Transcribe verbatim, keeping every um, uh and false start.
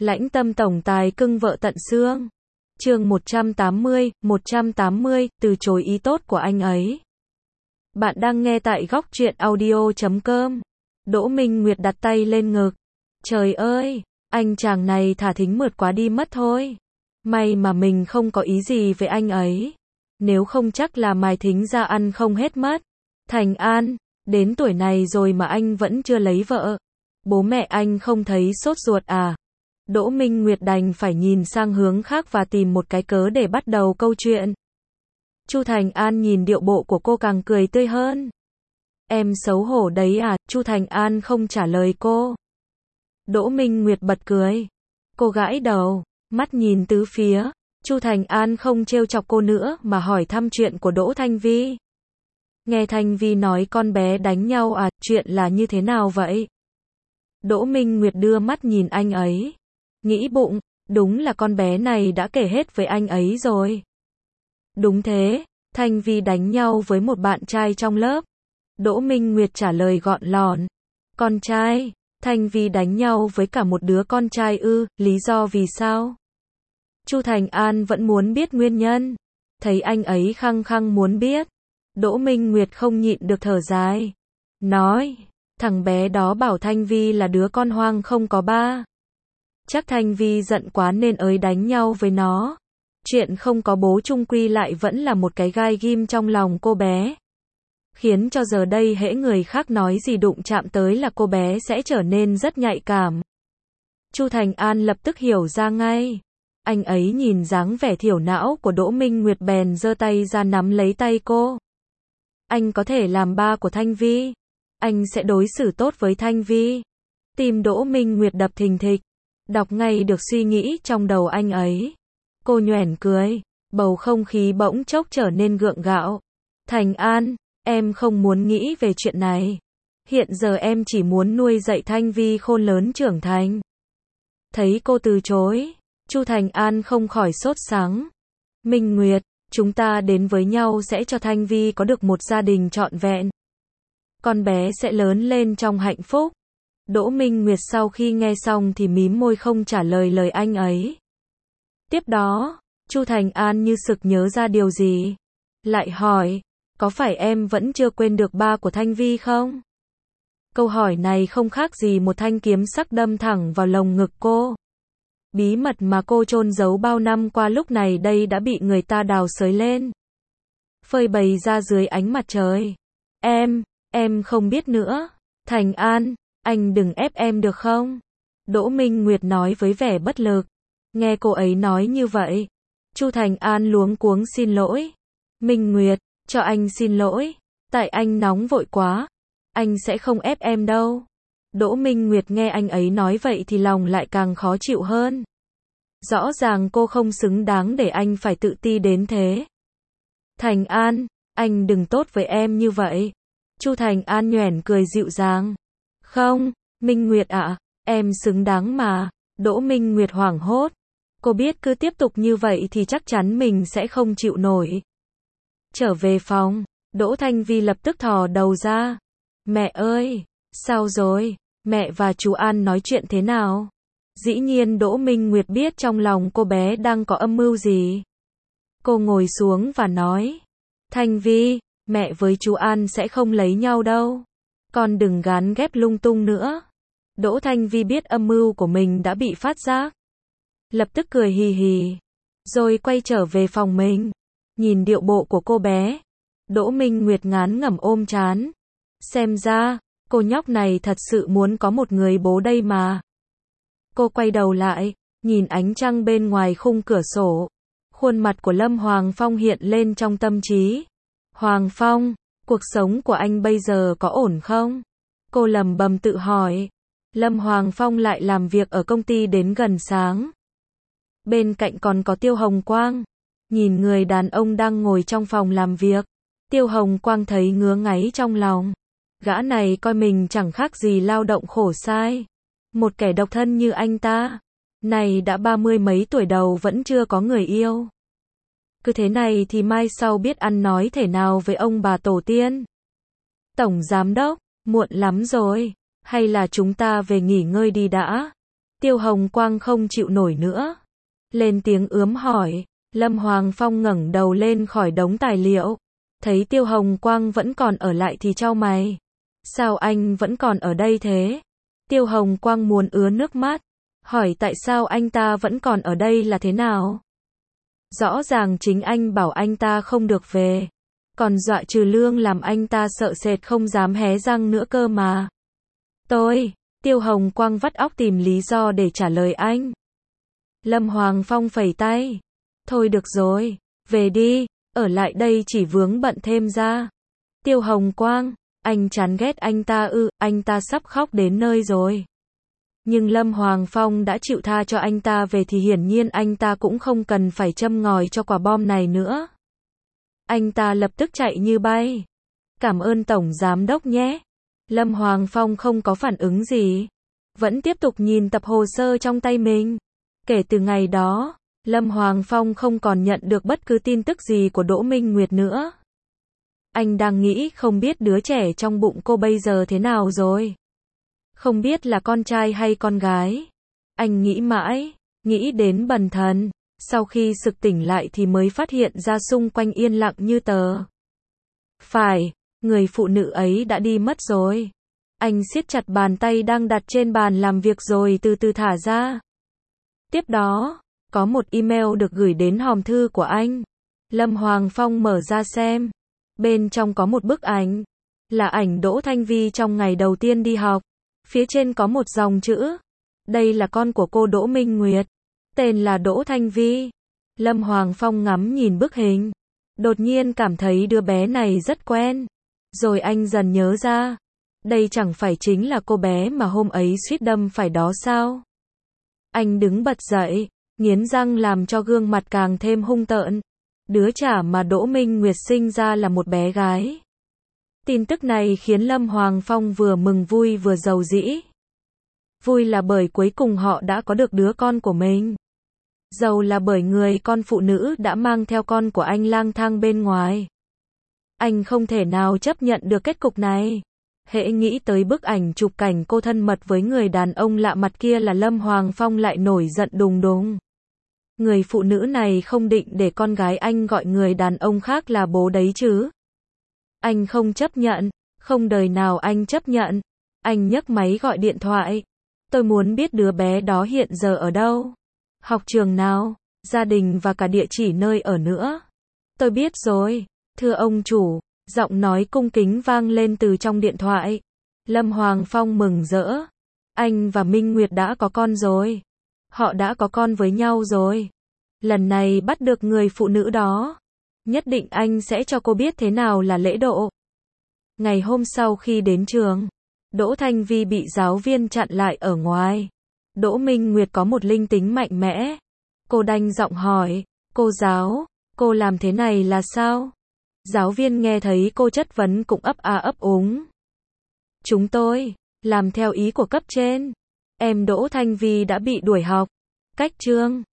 Lãnh tâm tổng tài cưng vợ tận xương. Chương một trăm tám mươi, một trăm tám mươi, từ chối ý tốt của anh ấy. Bạn đang nghe tại góc truyện audio chấm com. Đỗ Minh Nguyệt đặt tay lên ngực. Trời ơi, anh chàng này thả thính mượt quá đi mất thôi. May mà mình không có ý gì với anh ấy. Nếu không chắc là mài thính ra ăn không hết mất. Thành An, đến tuổi này rồi mà anh vẫn chưa lấy vợ. Bố mẹ anh không thấy sốt ruột à? Đỗ Minh Nguyệt đành phải nhìn sang hướng khác và tìm một cái cớ để bắt đầu câu chuyện. Chu Thành An nhìn điệu bộ của cô càng cười tươi hơn. Em xấu hổ đấy à? Chu Thành An không trả lời cô. Đỗ Minh Nguyệt bật cười. Cô gãi đầu, mắt nhìn tứ phía. Chu Thành An không trêu chọc cô nữa mà hỏi thăm chuyện của Đỗ Thanh Vi. Nghe Thanh Vi nói con bé đánh nhau à? Chuyện là như thế nào vậy? Đỗ Minh Nguyệt đưa mắt nhìn anh ấy. Nghĩ bụng, đúng là con bé này đã kể hết với anh ấy rồi. Đúng thế, Thanh Vi đánh nhau với một bạn trai trong lớp. Đỗ Minh Nguyệt trả lời gọn lọn. Con trai? Thanh Vi đánh nhau với cả một đứa con trai ư? Lý do vì sao? Chu Thành An vẫn muốn biết nguyên nhân. Thấy anh ấy khăng khăng muốn biết. Đỗ Minh Nguyệt không nhịn được thở dài. Nói, thằng bé đó bảo Thanh Vi là đứa con hoang không có ba. Chắc Thanh Vi giận quá nên ới đánh nhau với nó. Chuyện không có bố chung quy lại vẫn là một cái gai ghim trong lòng cô bé. Khiến cho giờ đây hễ người khác nói gì đụng chạm tới là cô bé sẽ trở nên rất nhạy cảm. Chu Thành An lập tức hiểu ra ngay. Anh ấy nhìn dáng vẻ thiểu não của Đỗ Minh Nguyệt bèn giơ tay ra nắm lấy tay cô. Anh có thể làm ba của Thanh Vi. Anh sẽ đối xử tốt với Thanh Vi. Tim Đỗ Minh Nguyệt đập thình thịch. Đọc ngay được suy nghĩ trong đầu anh ấy. Cô nhoẻn cười. Bầu không khí bỗng chốc trở nên gượng gạo. Thành An, em không muốn nghĩ về chuyện này. Hiện giờ em chỉ muốn nuôi dạy Thanh Vi khôn lớn trưởng thành. Thấy cô từ chối, Chu Thành An không khỏi sốt sắng. Minh Nguyệt, chúng ta đến với nhau sẽ cho Thanh Vi có được một gia đình trọn vẹn. Con bé sẽ lớn lên trong hạnh phúc. Đỗ Minh Nguyệt sau khi nghe xong thì mím môi không trả lời lời anh ấy. Tiếp đó, Chu Thành An như sực nhớ ra điều gì. Lại hỏi, có phải em vẫn chưa quên được ba của Thanh Vi không? Câu hỏi này không khác gì một thanh kiếm sắc đâm thẳng vào lồng ngực cô. Bí mật mà cô chôn giấu bao năm qua lúc này đây đã bị người ta đào xới lên. Phơi bày ra dưới ánh mặt trời. Em, em không biết nữa. Thành An, anh đừng ép em được không? Đỗ Minh Nguyệt nói với vẻ bất lực. Nghe cô ấy nói như vậy, Chu Thành An luống cuống xin lỗi. Minh Nguyệt, cho anh xin lỗi. Tại anh nóng vội quá. Anh sẽ không ép em đâu. Đỗ Minh Nguyệt nghe anh ấy nói vậy thì lòng lại càng khó chịu hơn. Rõ ràng cô không xứng đáng để anh phải tự ti đến thế. Thành An, anh đừng tốt với em như vậy. Chu Thành An nhoẻn cười dịu dàng. Không, Minh Nguyệt ạ, em xứng đáng mà. Đỗ Minh Nguyệt hoảng hốt. Cô biết cứ tiếp tục như vậy thì chắc chắn mình sẽ không chịu nổi. Trở về phòng, Đỗ Thanh Vi lập tức thò đầu ra. Mẹ ơi, sao rồi? Mẹ và chú An nói chuyện thế nào? Dĩ nhiên Đỗ Minh Nguyệt biết trong lòng cô bé đang có âm mưu gì. Cô ngồi xuống và nói. Thanh Vi, mẹ với chú An sẽ không lấy nhau đâu. Con đừng gán ghép lung tung nữa. Đỗ Thanh Vi biết âm mưu của mình đã bị phát giác. Lập tức cười hì hì. Rồi quay trở về phòng mình. Nhìn điệu bộ của cô bé. Đỗ Minh Nguyệt ngán ngẩm ôm trán. Xem ra, cô nhóc này thật sự muốn có một người bố đây mà. Cô quay đầu lại, nhìn ánh trăng bên ngoài khung cửa sổ. Khuôn mặt của Lâm Hoàng Phong hiện lên trong tâm trí. Hoàng Phong, cuộc sống của anh bây giờ có ổn không? Cô lẩm bẩm tự hỏi. Lâm Hoàng Phong lại làm việc ở công ty đến gần sáng. Bên cạnh còn có Tiêu Hồng Quang. Nhìn người đàn ông đang ngồi trong phòng làm việc. Tiêu Hồng Quang thấy ngứa ngáy trong lòng. Gã này coi mình chẳng khác gì lao động khổ sai. Một kẻ độc thân như anh ta. Này đã ba mươi mấy tuổi đầu vẫn chưa có người yêu. Cứ thế này thì mai sau biết ăn nói thể nào với ông bà tổ tiên. Tổng giám đốc, muộn lắm rồi. Hay là chúng ta về nghỉ ngơi đi đã. Tiêu Hồng Quang không chịu nổi nữa. Lên tiếng ướm hỏi. Lâm Hoàng Phong ngẩng đầu lên khỏi đống tài liệu. Thấy Tiêu Hồng Quang vẫn còn ở lại thì chau mày. Sao anh vẫn còn ở đây thế? Tiêu Hồng Quang muốn ứa nước mắt. Hỏi tại sao anh ta vẫn còn ở đây là thế nào? Rõ ràng chính anh bảo anh ta không được về. Còn dọa trừ lương làm anh ta sợ sệt không dám hé răng nữa cơ mà. Tôi, Tiêu Hồng Quang vắt óc tìm lý do để trả lời anh. Lâm Hoàng Phong phẩy tay. Thôi được rồi, về đi, ở lại đây chỉ vướng bận thêm ra. Tiêu Hồng Quang, anh chán ghét anh ta ư, anh ta sắp khóc đến nơi rồi. Nhưng Lâm Hoàng Phong đã chịu tha cho anh ta về thì hiển nhiên anh ta cũng không cần phải châm ngòi cho quả bom này nữa. Anh ta lập tức chạy như bay. Cảm ơn Tổng Giám Đốc nhé. Lâm Hoàng Phong không có phản ứng gì. Vẫn tiếp tục nhìn tập hồ sơ trong tay mình. Kể từ ngày đó, Lâm Hoàng Phong không còn nhận được bất cứ tin tức gì của Đỗ Minh Nguyệt nữa. Anh đang nghĩ không biết đứa trẻ trong bụng cô bây giờ thế nào rồi. Không biết là con trai hay con gái. Anh nghĩ mãi, nghĩ đến bần thần. Sau khi sực tỉnh lại thì mới phát hiện ra xung quanh yên lặng như tờ. Phải, người phụ nữ ấy đã đi mất rồi. Anh siết chặt bàn tay đang đặt trên bàn làm việc rồi từ từ thả ra. Tiếp đó, có một email được gửi đến hòm thư của anh. Lâm Hoàng Phong mở ra xem. Bên trong có một bức ảnh. Là ảnh Đỗ Thanh Vi trong ngày đầu tiên đi học. Phía trên có một dòng chữ. Đây là con của cô Đỗ Minh Nguyệt. Tên là Đỗ Thanh Vi. Lâm Hoàng Phong ngắm nhìn bức hình. Đột nhiên cảm thấy đứa bé này rất quen. Rồi anh dần nhớ ra. Đây chẳng phải chính là cô bé mà hôm ấy suýt đâm phải đó sao? Anh đứng bật dậy, nghiến răng làm cho gương mặt càng thêm hung tợn. Đứa trẻ mà Đỗ Minh Nguyệt sinh ra là một bé gái. Tin tức này khiến Lâm Hoàng Phong vừa mừng vui vừa giàu dĩ. Vui là bởi cuối cùng họ đã có được đứa con của mình. Giàu là bởi người con phụ nữ đã mang theo con của anh lang thang bên ngoài. Anh không thể nào chấp nhận được kết cục này. Hễ nghĩ tới bức ảnh chụp cảnh cô thân mật với người đàn ông lạ mặt kia là Lâm Hoàng Phong lại nổi giận đùng đùng. Người phụ nữ này không định để con gái anh gọi người đàn ông khác là bố đấy chứ. Anh không chấp nhận, không đời nào anh chấp nhận. Anh nhấc máy gọi điện thoại. Tôi muốn biết đứa bé đó hiện giờ ở đâu. Học trường nào, gia đình và cả địa chỉ nơi ở nữa. Tôi biết rồi, thưa ông chủ. Giọng nói cung kính vang lên từ trong điện thoại. Lâm Hoàng Phong mừng rỡ. Anh và Minh Nguyệt đã có con rồi. Họ đã có con với nhau rồi. Lần này bắt được người phụ nữ đó. Nhất định anh sẽ cho cô biết thế nào là lễ độ. Ngày hôm sau khi đến trường, Đỗ Thanh Vi bị giáo viên chặn lại ở ngoài. Đỗ Minh Nguyệt có một linh tính mạnh mẽ. Cô đanh giọng hỏi, cô giáo, cô làm thế này là sao? Giáo viên nghe thấy cô chất vấn cũng ấp a ấp úng. Chúng tôi, làm theo ý của cấp trên. Em Đỗ Thanh Vi đã bị đuổi học. Cách chương